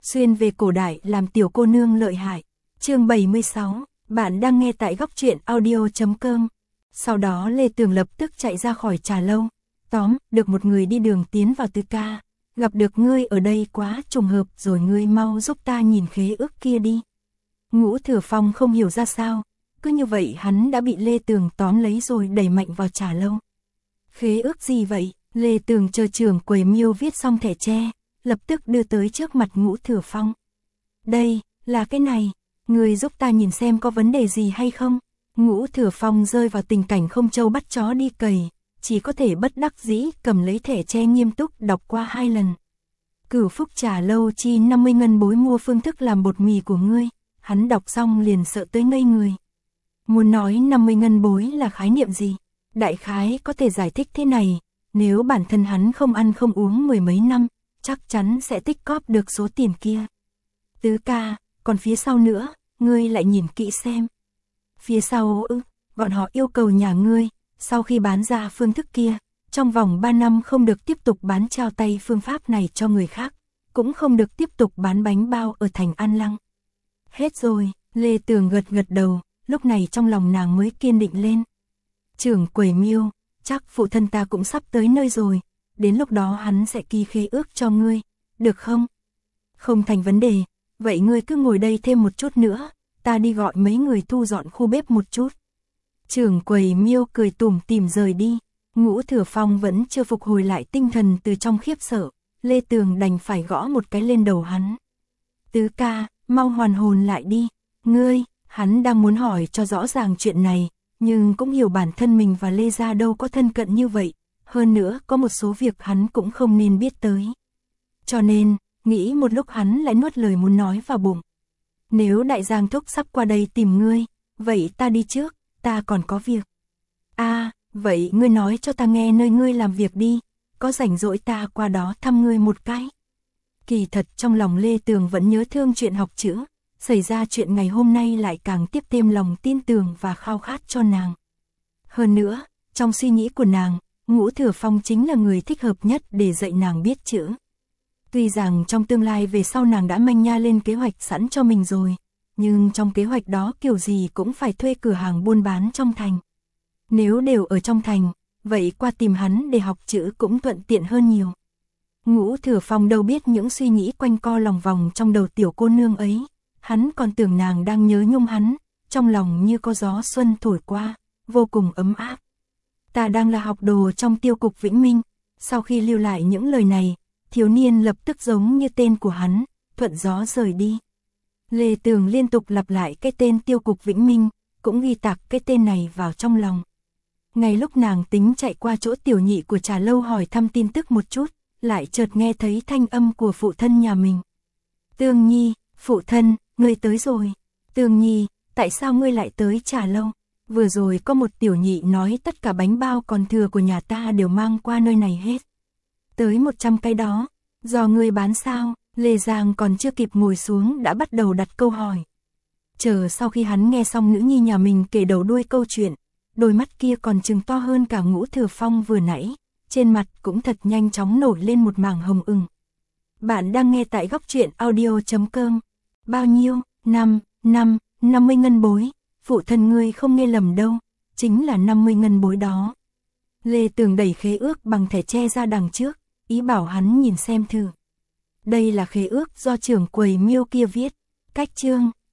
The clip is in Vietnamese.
xuyên về cổ đại làm tiểu cô nương lợi hại. Chương 76, bạn đang nghe tại góc truyện audio.com. Sau đó Lê Tường lập tức chạy ra khỏi trà lâu. Tóm, được một người đi đường tiến vào Tư Ca. Gặp được ngươi ở đây quá trùng hợp, rồi ngươi mau giúp ta nhìn khế ước kia đi. Ngũ Thừa Phong không hiểu ra sao, cứ như vậy hắn đã bị Lê Tường tóm lấy rồi đẩy mạnh vào trà lâu. Khế ước gì vậy? Lê Tường chờ trưởng quầy Miêu viết xong thẻ tre, lập tức đưa tới trước mặt Ngũ Thừa Phong. Đây, là cái này, người giúp ta nhìn xem có vấn đề gì hay không? Ngũ Thừa Phong rơi vào tình cảnh không trâu bắt chó đi cày, chỉ có thể bất đắc dĩ cầm lấy thẻ tre nghiêm túc đọc qua 2 lần. Cửu Phúc Trà Lâu chi 50 ngân bối mua phương thức làm bột mì của ngươi. Hắn đọc xong liền sợ tới ngây người. Muốn nói 50 ngân bối là khái niệm gì? Đại khái có thể giải thích thế này, nếu bản thân hắn không ăn không uống 10 mấy năm, chắc chắn sẽ tích cóp được số tiền kia. Tứ ca, còn phía sau nữa, ngươi lại nhìn kỹ xem. Phía sau bọn họ yêu cầu nhà ngươi, sau khi bán ra phương thức kia, trong vòng 3 năm không được tiếp tục bán trao tay phương pháp này cho người khác, cũng không được tiếp tục bán bánh bao ở thành An Lăng. Hết rồi, Lê Tường gật gật đầu, lúc này trong lòng nàng mới kiên định lên. Trưởng quầy Miêu, chắc phụ thân ta cũng sắp tới nơi rồi, đến lúc đó hắn sẽ ký khế ước cho ngươi, được không? Không thành vấn đề, vậy ngươi cứ ngồi đây thêm một chút nữa, ta đi gọi mấy người thu dọn khu bếp một chút. Trưởng quầy Miêu cười tủm tỉm rời đi, Ngũ Thừa Phong vẫn chưa phục hồi lại tinh thần từ trong khiếp sợ, Lê Tường đành phải gõ một cái lên đầu hắn. Tứ ca, mau hoàn hồn lại đi, ngươi, hắn đang muốn hỏi cho rõ ràng chuyện này, nhưng cũng hiểu bản thân mình và Lê Gia đâu có thân cận như vậy, hơn nữa có một số việc hắn cũng không nên biết tới. Cho nên, nghĩ một lúc hắn lại nuốt lời muốn nói vào bụng. Nếu Đại Giang Thúc sắp qua đây tìm ngươi, vậy ta đi trước, ta còn có việc. Vậy ngươi nói cho ta nghe nơi ngươi làm việc đi, có rảnh rỗi ta qua đó thăm ngươi một cái. Kỳ thật trong lòng Lê Tường vẫn nhớ thương chuyện học chữ, xảy ra chuyện ngày hôm nay lại càng tiếp thêm lòng tin tưởng và khao khát cho nàng. Hơn nữa, trong suy nghĩ của nàng, Ngũ Thừa Phong chính là người thích hợp nhất để dạy nàng biết chữ. Tuy rằng trong tương lai về sau nàng đã manh nha lên kế hoạch sẵn cho mình rồi, nhưng trong kế hoạch đó kiểu gì cũng phải thuê cửa hàng buôn bán trong thành. Nếu đều ở trong thành, vậy qua tìm hắn để học chữ cũng thuận tiện hơn nhiều. Ngũ Thừa Phong đâu biết những suy nghĩ quanh co lòng vòng trong đầu tiểu cô nương ấy, hắn còn tưởng nàng đang nhớ nhung hắn, trong lòng như có gió xuân thổi qua, vô cùng ấm áp. Ta đang là học đồ trong tiêu cục Vĩnh Minh. Sau khi lưu lại những lời này, thiếu niên lập tức giống như tên của hắn, thuận gió rời đi. Lê Tường liên tục lặp lại cái tên tiêu cục Vĩnh Minh, cũng ghi tạc cái tên này vào trong lòng. Ngay lúc nàng tính chạy qua chỗ tiểu nhị của trà lâu hỏi thăm tin tức một chút, lại chợt nghe thấy thanh âm của phụ thân nhà mình. Tường Nhi, phụ thân, ngươi tới rồi. Tường Nhi, tại sao ngươi lại tới trà lâu? Vừa rồi có một tiểu nhị nói tất cả bánh bao còn thừa của nhà ta đều mang qua nơi này hết. Tới 100 cái đó, do ngươi bán sao? Lê Giang còn chưa kịp ngồi xuống đã bắt đầu đặt câu hỏi. Chờ sau khi hắn nghe xong nữ nhi nhà mình kể đầu đuôi câu chuyện, đôi mắt kia còn trừng to hơn cả Ngũ Thừa Phong vừa nãy, trên mặt cũng thật nhanh chóng nổi lên một mảng hồng ửng. Bạn đang nghe tại góc truyện audio.com. Bao nhiêu? 50 ngân bối, phụ thân ngươi không nghe lầm đâu, chính là 50 ngân bối đó. Lê Tường đẩy khế ước bằng thẻ tre ra đằng trước, ý bảo hắn nhìn xem thử. Đây là khế ước do trưởng quầy Miêu kia viết, cách chương,